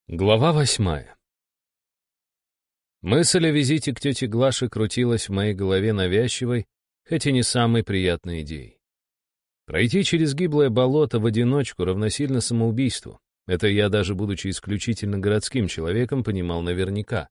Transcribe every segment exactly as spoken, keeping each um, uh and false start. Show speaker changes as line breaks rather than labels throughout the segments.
Глава восьмая. Мысль о визите к тете Глаше крутилась в моей голове навязчивой, хоть и не самой приятной идеей. Пройти через гиблое болото в одиночку равносильно самоубийству. Это я, даже будучи исключительно городским человеком, понимал наверняка.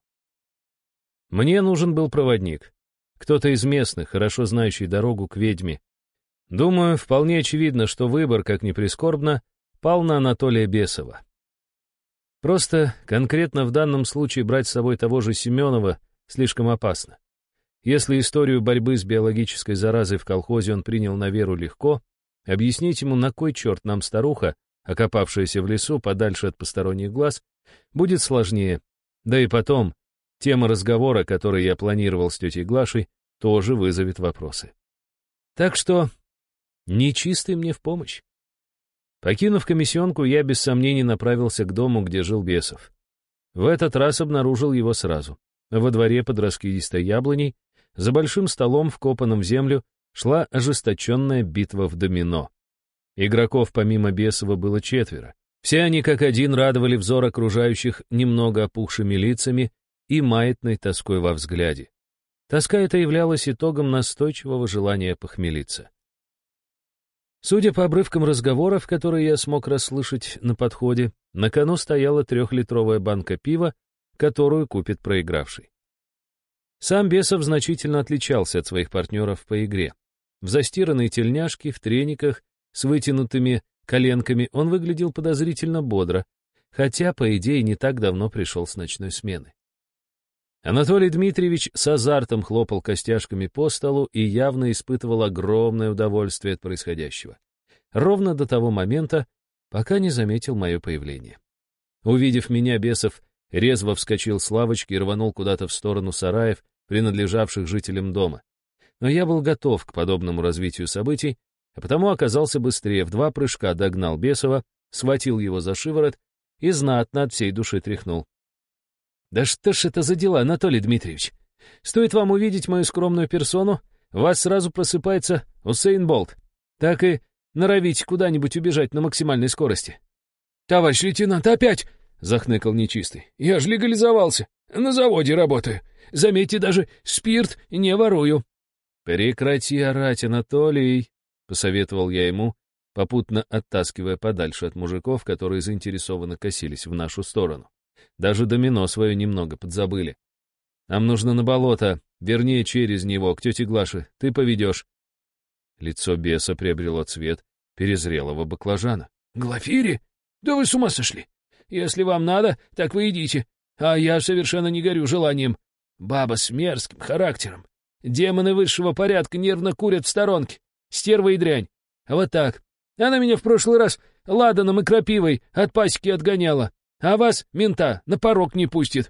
Мне нужен был проводник. Кто-то из местных, хорошо знающий дорогу к ведьме. Думаю, вполне очевидно, что выбор, как ни прискорбно, пал на Анатолия Бесова. Просто конкретно в данном случае брать с собой того же Семенова слишком опасно. Если историю борьбы с биологической заразой в колхозе он принял на веру легко, объяснить ему, на кой черт нам старуха, окопавшаяся в лесу подальше от посторонних глаз, будет сложнее. Да и потом, тема разговора, который я планировал с тетей Глашей, тоже вызовет вопросы. Так что нечистый мне в помощь. Покинув комиссионку, я без сомнений направился к дому, где жил Бесов. В этот раз обнаружил его сразу. Во дворе под раскидистой яблоней, за большим столом, вкопанным в землю, шла ожесточенная битва в домино. Игроков помимо Бесова было четверо. Все они как один радовали взор окружающих немного опухшими лицами и маятной тоской во взгляде. Тоска эта являлась итогом настойчивого желания похмелиться. Судя по обрывкам разговоров, которые я смог расслышать на подходе, на кону стояла трехлитровая банка пива, которую купит проигравший. Сам Бесов значительно отличался от своих партнеров по игре. В застиранной тельняшке, в трениках, с вытянутыми коленками он выглядел подозрительно бодро, хотя, по идее, не так давно пришел с ночной смены. Анатолий Дмитриевич с азартом хлопал костяшками по столу и явно испытывал огромное удовольствие от происходящего. Ровно до того момента, пока не заметил мое появление. Увидев меня, Бесов резво вскочил с лавочки и рванул куда-то в сторону сараев, принадлежавших жителям дома. Но я был готов к подобному развитию событий, а потому оказался быстрее, в два прыжка догнал Бесова, схватил его за шиворот и знатно от всей души тряхнул. «Да что ж это за дела, Анатолий Дмитриевич? Стоит вам увидеть мою скромную персону, у вас сразу просыпается Усейн Болт. Так и норовите куда-нибудь убежать на максимальной скорости».
«Товарищ лейтенант, опять!» — захныкал нечистый. «Я же легализовался. На заводе работаю. Заметьте, даже спирт не ворую».
«Прекрати орать, Анатолий», — посоветовал я ему, попутно оттаскивая подальше от мужиков, которые заинтересованно косились в нашу сторону. Даже домино свое немного подзабыли. Нам нужно на болото, вернее, через него, к тете Глаше. Ты поведешь. Лицо Беса приобрело цвет перезрелого баклажана.
«Глафири? Да вы с ума сошли! Если вам надо, так вы идите. А я совершенно не горю желанием. Баба с мерзким характером. Демоны высшего порядка нервно курят в сторонке. Стерва и дрянь. А вот так. Она меня в прошлый раз ладаном и крапивой от пасеки отгоняла. А вас, мента, на порог не пустит».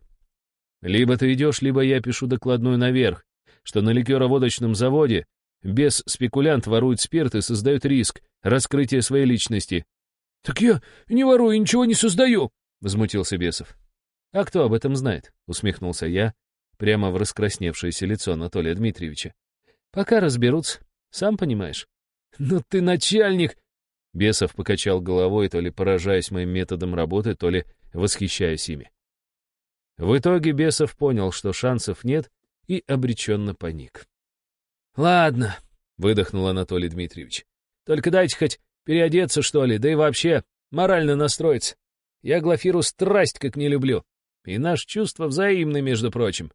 Либо ты идешь, либо я пишу докладную наверх, что на ликероводочном заводе бес-спекулянт ворует спирт и создает риск раскрытия своей личности.
«Так я не ворую и ничего не создаю», — возмутился Бесов.
«А кто об этом знает?» — усмехнулся я, прямо в раскрасневшееся лицо Анатолия Дмитриевича. «Пока разберутся, сам понимаешь».
«Ну ты начальник!»
Бесов покачал головой, то ли поражаясь моим методом работы, то ли восхищаясь ими. В итоге Бесов понял, что шансов нет, и обреченно паник.
«Ладно», —
выдохнул Анатолий Дмитриевич.
«только дайте хоть переодеться, что ли, да и вообще морально настроиться. Я Глафиру страсть как не люблю, и наши чувства взаимны, между прочим».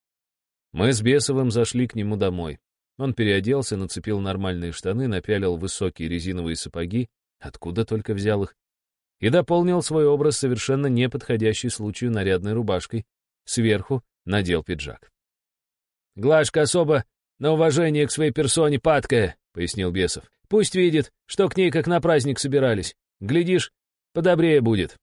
Мы с Бесовым зашли к нему домой. Он переоделся, нацепил нормальные штаны, напялил высокие резиновые сапоги, откуда только взял их, и дополнил свой образ совершенно неподходящей случаю нарядной рубашкой, сверху надел пиджак.
«Глашка особо на уважение к своей персоне падкая», — пояснил Бесов. «Пусть видит, что к ней как на праздник собирались. Глядишь, подобрее будет».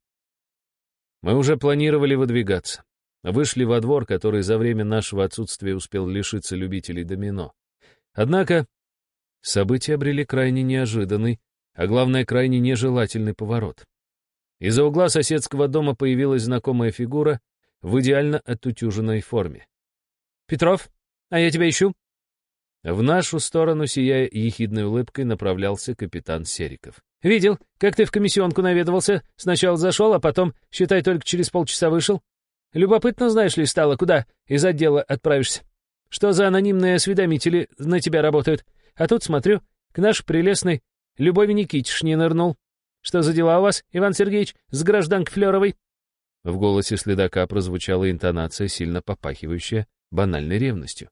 Мы уже планировали выдвигаться. Вышли во двор, который за время нашего отсутствия успел лишиться любителей домино. Однако события обрели крайне неожиданный, а главное, крайне нежелательный поворот. Из-за угла соседского дома появилась знакомая фигура в идеально отутюженной форме.
«Петров, а я тебя ищу».
В нашу сторону, сияя ехидной улыбкой, направлялся капитан Сериков.
Видел, как ты в комиссионку наведывался. Сначала зашел, а потом, считай, только через полчаса вышел. Любопытно, знаешь ли, стало, куда из отдела отправишься. Что за анонимные осведомители на тебя работают? А тут, смотрю, к нашей прелестной Любови Никитишне нырнул. Что за дела у вас, Иван Сергеевич, с гражданкой Флёровой?» В голосе следака прозвучала интонация, сильно попахивающая банальной ревностью.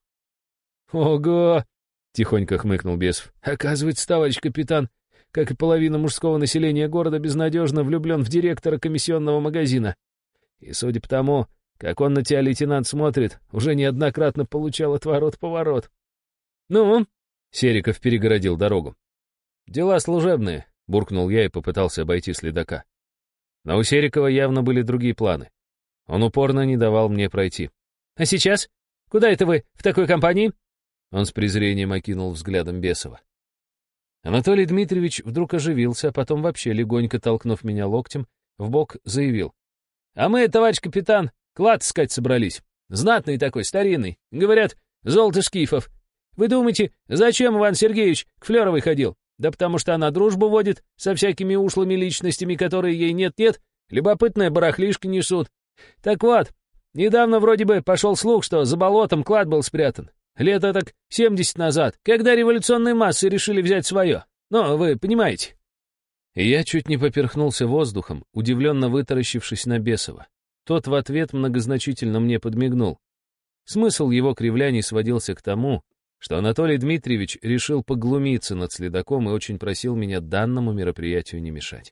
«Ого!» — тихонько хмыкнул Бесов. «Оказывается, товарищ капитан, как и половина мужского населения города, безнадежно влюблен в директора комиссионного магазина. И судя по тому, как он на тебя, лейтенант, смотрит, уже неоднократно получал отворот-поворот». «Ну?» — Сериков перегородил дорогу. «Дела служебные», — буркнул я и попытался обойти следака. Но у Серикова явно были другие планы. Он упорно не давал мне пройти. «А сейчас? Куда это вы в такой компании?» Он с презрением окинул взглядом Бесова. Анатолий Дмитриевич вдруг оживился, а потом вообще, легонько толкнув меня локтем, вбок заявил. «А мы, товарищ капитан, клад искать собрались. Знатный такой, старинный. Говорят, золото скифов. Вы думаете, зачем Иван Сергеевич к Флёровой ходил? Да потому что она дружбу водит со всякими ушлыми личностями, которые ей нет-нет, любопытное барахлишко несут. Так вот, недавно вроде бы пошел слух, что за болотом клад был спрятан. Лет так семьдесят назад, когда революционные массы решили взять свое. Ну, вы понимаете». И я чуть не поперхнулся воздухом, удивленно вытаращившись на Бесова. Тот в ответ многозначительно мне подмигнул. Смысл его кривляний сводился к тому, что Анатолий Дмитриевич решил поглумиться над следаком и очень просил меня данному мероприятию не мешать.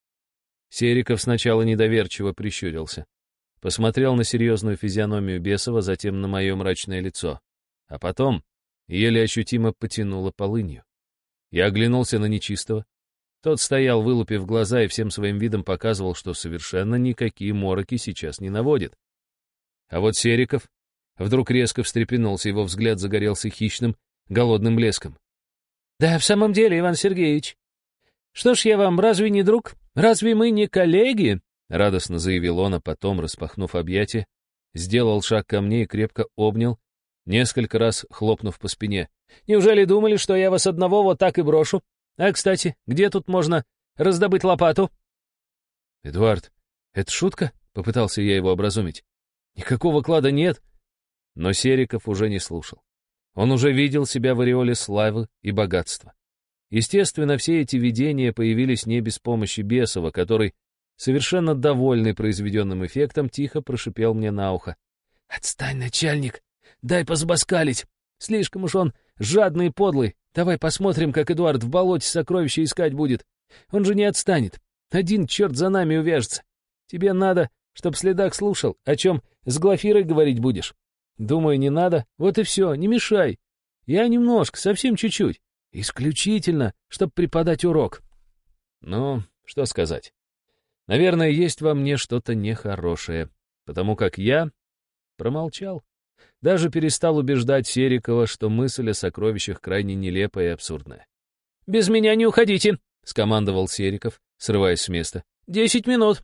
Сериков сначала недоверчиво прищурился, посмотрел на серьезную физиономию Бесова, затем на мое мрачное лицо, а потом еле ощутимо потянуло полынью. Я оглянулся на нечистого. Тот стоял, вылупив глаза, и всем своим видом показывал, что совершенно никакие мороки сейчас не наводит. А вот Сериков вдруг резко встрепенулся, его взгляд загорелся хищным, голодным блеском. «Да, в самом деле, Иван Сергеевич. Что ж я вам, разве не друг? Разве мы не коллеги?» — радостно заявил он, а потом, распахнув объятия, сделал шаг ко мне и крепко обнял, несколько раз хлопнув по спине. «Неужели думали, что я вас одного вот так и брошу? А, кстати, где тут можно раздобыть лопату?» «Эдуард, это шутка?» — попытался я его образумить. «Никакого клада нет». Но Сериков уже не слушал. Он уже видел себя в ореоле славы и богатства. Естественно, все эти видения появились не без помощи Бесова, который, совершенно довольный произведенным эффектом, тихо прошипел мне на ухо. «Отстань, начальник! Дай позабаскалить! Слишком уж он жадный и подлый. Давай посмотрим, как Эдуард в болоте сокровища искать будет. Он же не отстанет. Один черт за нами увяжется. Тебе надо, чтоб следак слушал, о чем с Глафирой говорить будешь. Думаю, не надо. Вот и все, не мешай. Я немножко, совсем чуть-чуть. Исключительно, чтоб преподать урок». Ну, что сказать. Наверное, есть во мне что-то нехорошее, потому как я промолчал. Даже перестал убеждать Серикова, что мысль о сокровищах крайне нелепая и абсурдная. «Без меня не уходите», — скомандовал Сериков, срываясь с места. «Десять минут».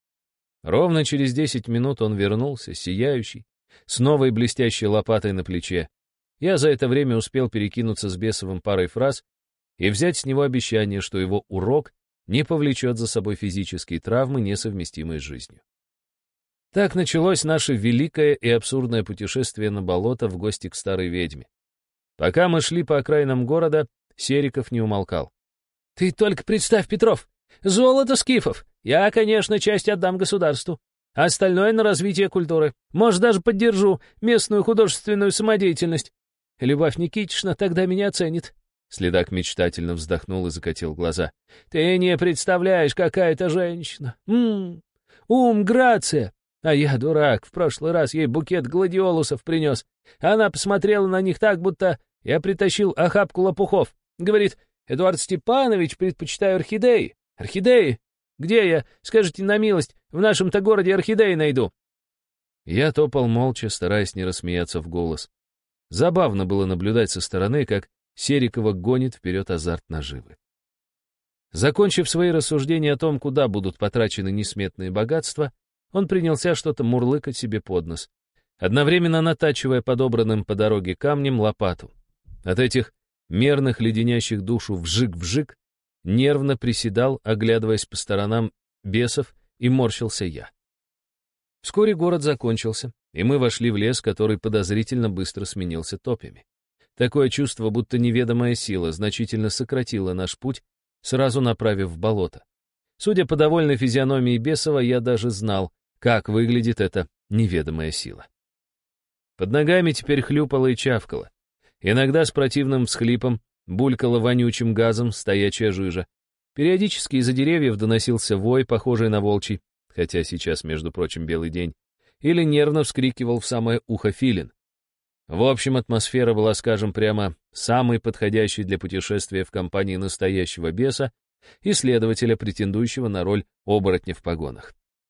Ровно через десять минут он вернулся, сияющий, с новой блестящей лопатой на плече. Я за это время успел перекинуться с Бесовым парой фраз и взять с него обещание, что его урок не повлечет за собой физические травмы, несовместимые с жизнью. Так началось наше великое и абсурдное путешествие на болото в гости к старой ведьме. Пока мы шли по окраинам города, Сериков не умолкал. «Ты только представь, Петров, золото скифов! Я, конечно, часть отдам государству, а остальное на развитие культуры. Может, даже поддержу местную художественную самодеятельность. Любовь Никитична тогда меня оценит». Следак мечтательно вздохнул и закатил глаза. «Ты не представляешь, какая это женщина! М-м, ум, грация! А я, дурак, в прошлый раз ей букет гладиолусов принес. Она посмотрела на них так, будто я притащил охапку лопухов. Говорит, Эдуард Степанович, предпочитаю орхидеи. Орхидеи? Где я, скажите на милость, в нашем-то городе орхидеи найду?» Я топал молча, стараясь не рассмеяться в голос. Забавно было наблюдать со стороны, как Серикова гонит вперед азарт наживы. Закончив свои рассуждения о том, куда будут потрачены несметные богатства, он принялся что-то мурлыкать себе под нос, одновременно натачивая подобранным по дороге камнем лопату. От этих мерных, леденящих душу вжик-вжик
нервно приседал, оглядываясь по сторонам бесов, и морщился я. Вскоре город закончился, и мы вошли в лес, который подозрительно быстро сменился топями. Такое чувство, будто неведомая сила значительно сократила наш путь, сразу направив в болото. Судя по довольной физиономии Бесова, я даже знал, как выглядит эта неведомая сила. Под ногами теперь хлюпало и чавкало. Иногда с противным всхлипом булькала вонючим газом стоячая жижа. Периодически из-за деревьев доносился вой, похожий на волчий, хотя сейчас, между прочим, белый день, или нервно вскрикивал в самое ухо филин. В общем, атмосфера была, скажем прямо, самой подходящей для путешествия в компании настоящего беса и следователя, претендующего на роль оборотня в погонах.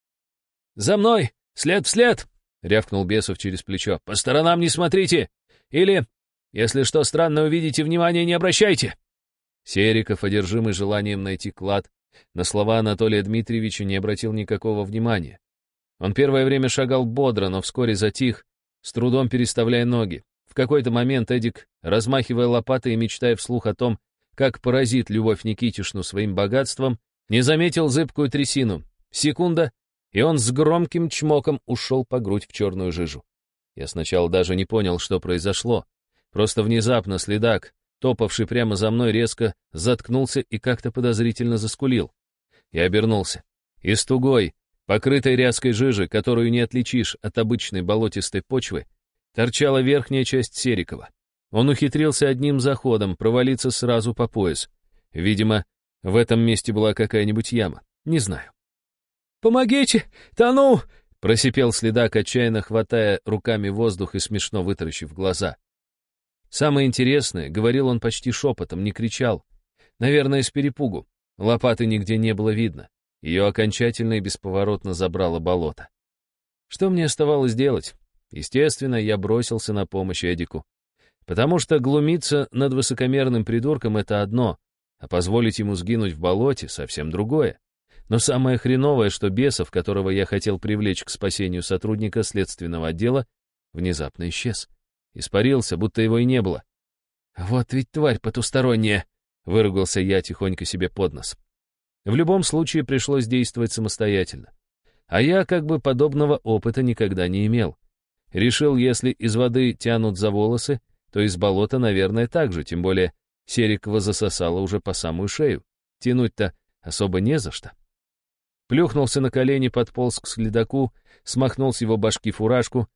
«За мной! След вслед!» — рявкнул Бесов через плечо. «По сторонам не смотрите! Или, если что странное увидите, внимания не обращайте!» Сериков, одержимый желанием найти клад, на слова Анатолия Дмитриевича не обратил никакого внимания. Он первое время шагал бодро, но вскоре затих, с трудом переставляя ноги. В какой-то момент Эдик, размахивая лопатой и мечтая вслух о том, как поразит Любовь Никитишну своим богатством, не заметил зыбкую трясину. Секунда, и он с громким чмоком ушел по грудь в черную жижу. Я сначала даже не понял, что произошло. Просто внезапно следак, топавший прямо за мной, резко заткнулся и как-то подозрительно заскулил. Я обернулся. Из тугой, покрытой ряской жижи, которую не отличишь от обычной болотистой почвы, торчала верхняя часть Серикова. Он ухитрился одним заходом провалиться сразу по пояс. Видимо, в этом месте была какая-нибудь яма. Не знаю. «Помогите! Тону!» — просипел следак, отчаянно хватая руками воздух и смешно вытаращив глаза. Самое интересное, говорил он почти шепотом, не кричал. Наверное, с перепугу. Лопаты нигде не было видно. Ее окончательно и бесповоротно забрало болото. Что мне оставалось делать? Естественно, я бросился на помощь Эдику. Потому что глумиться над высокомерным придурком — это одно, а позволить ему сгинуть в болоте — совсем другое. Но самое хреновое, что Бесов, которого я хотел привлечь к спасению сотрудника следственного отдела, внезапно исчез. Испарился, будто его и не было. «Вот ведь тварь потусторонняя!» — выругался я тихонько себе под нос. В любом случае пришлось действовать самостоятельно. А я как бы подобного опыта никогда не имел. Решил, если из воды тянут за волосы, то из болота, наверное, так же, тем более Серикова засосало уже по самую шею. Тянуть-то особо не за что. Плюхнулся на колени, подполз к следаку, смахнул с его башки фуражку,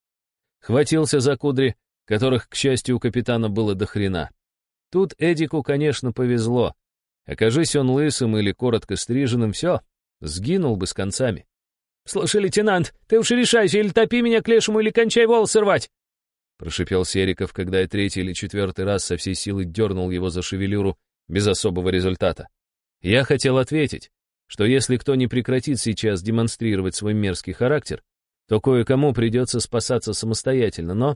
хватился за кудри, которых, к счастью, у капитана было до хрена. Тут Эдику, конечно, повезло. Окажись он лысым или коротко стриженным, все, сгинул бы с концами. «Слушай, лейтенант, ты уж решайся, или топи меня к лешему, или кончай волосы рвать!» Прошипел Сериков, когда я третий или четвертый раз со всей силы дернул его за шевелюру без особого результата. Я хотел ответить, что если кто не прекратит сейчас демонстрировать свой мерзкий характер, то кое-кому придется спасаться самостоятельно, но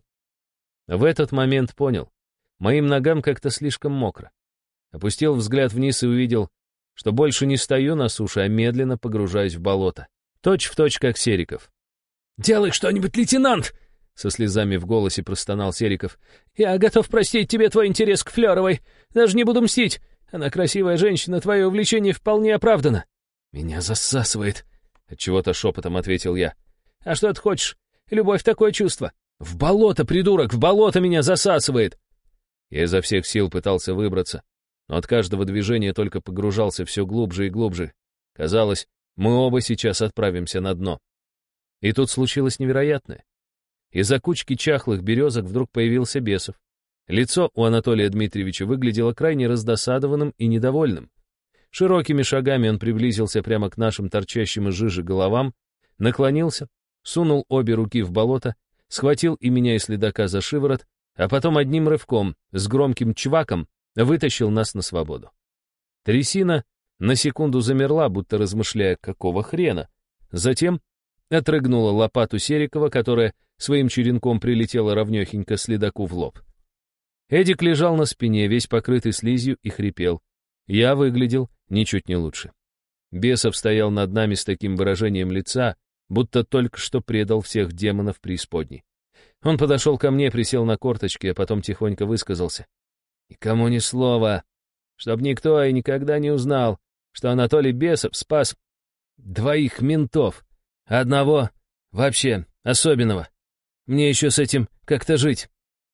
в этот момент понял, моим ногам как-то слишком мокро. Опустил взгляд вниз и увидел, что больше не стою на суше, а медленно погружаюсь в болото. Точь в точь, как Сериков. «Делай что-нибудь, лейтенант!» Со слезами в голосе простонал Сериков. «Я готов простить тебе твой интерес к Флёровой. Даже не буду мстить. Она красивая женщина, твое увлечение вполне оправдано». «Меня засасывает», — отчего-то шепотом ответил я. «А что ты хочешь? Любовь — такое чувство. В болото, придурок, в болото меня засасывает!» Я изо всех сил пытался выбраться, но от каждого движения только погружался все глубже и глубже. Казалось, мы оба сейчас отправимся на дно. И тут случилось невероятное. Из-за кучки чахлых березок вдруг появился Бесов. Лицо у Анатолия Дмитриевича выглядело крайне раздосадованным и недовольным. Широкими шагами он приблизился прямо к нашим торчащим из жижи головам, наклонился, сунул обе руки в болото, схватил и меня, и следака за шиворот, а потом одним рывком, с громким чваком, вытащил нас на свободу. Трясина на секунду замерла, будто размышляя, какого хрена. Затем отрыгнула лопату Серикова, которая своим черенком прилетела ровнёхенько следаку в лоб. Эдик лежал на спине, весь покрытый слизью, и хрипел. Я выглядел ничуть не лучше. Бесов стоял над нами с таким выражением лица, будто только что предал всех демонов преисподней. Он подошел ко мне, присел на корточки, а потом тихонько высказался. «Никому ни слова. чтоб никто и никогда не узнал, что Анатолий Бесов спас двоих ментов, одного вообще особенного. Мне еще с этим как-то жить».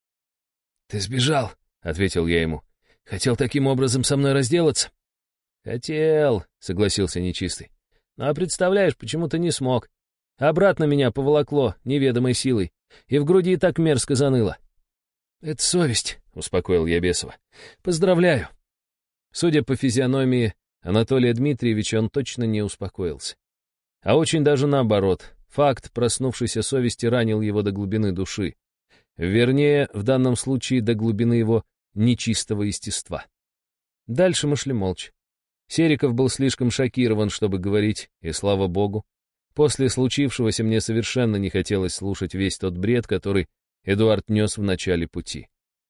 «Ты сбежал», — ответил я ему. «Хотел таким образом со мной разделаться?»
«Хотел», — согласился нечистый. «Ну а представляешь, почему-то не смог. Обратно меня поволокло неведомой силой, и в груди так мерзко заныло».
«Это совесть», — успокоил я Бесова. «Поздравляю».
Судя по физиономии Анатолия Дмитриевича, он точно не успокоился. А очень даже наоборот. Факт проснувшейся совести ранил его до глубины души. Вернее, в данном случае до глубины его нечистого естества. Дальше мы шли молча. Сериков был слишком шокирован, чтобы говорить, и слава богу. После случившегося мне совершенно не хотелось слушать весь тот бред, который Эдуард нес в начале пути.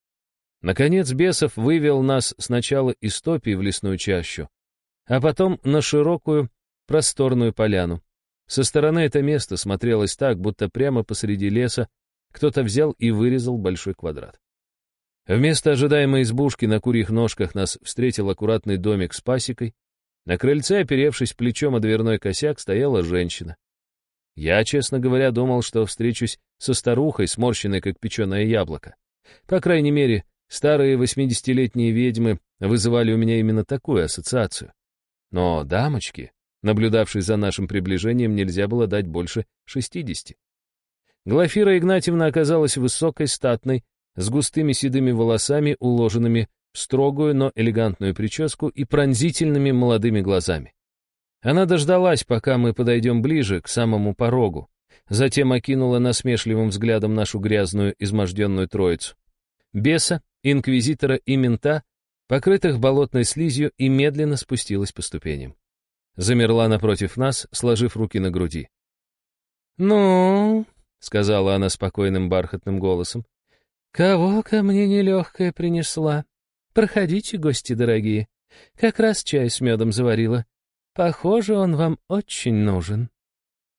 Наконец Бесов вывел нас сначала из топи в лесную чащу, а потом на широкую, просторную поляну. Со стороны это место смотрелось так, будто прямо посреди леса кто-то взял и вырезал большой квадрат. Вместо ожидаемой избушки на курьих ножках нас встретил аккуратный домик с пасекой. На крыльце, оперевшись плечом о дверной косяк, стояла женщина. Я, честно говоря, думал, что встречусь со старухой, сморщенной, как печеное яблоко. По крайней мере, старые восьмидесятилетние ведьмы вызывали у меня именно такую ассоциацию. Но дамочке, наблюдавшей за нашим приближением, нельзя было дать больше шестидесяти. Глафира Игнатьевна оказалась высокой, статной, с густыми седыми волосами, уложенными в строгую, но элегантную прическу и пронзительными молодыми глазами. Она дождалась, пока мы подойдем ближе к самому порогу, затем окинула насмешливым взглядом нашу грязную, изможденную троицу. Беса, инквизитора и мента, покрытых болотной слизью, и медленно спустилась по ступеням. Замерла напротив нас, сложив руки на груди. «Ну, — сказала она спокойным бархатным голосом, — кого ко мне нелегкая принесла? Проходите, гости дорогие, как раз чай с медом заварила. Похоже, он вам очень нужен».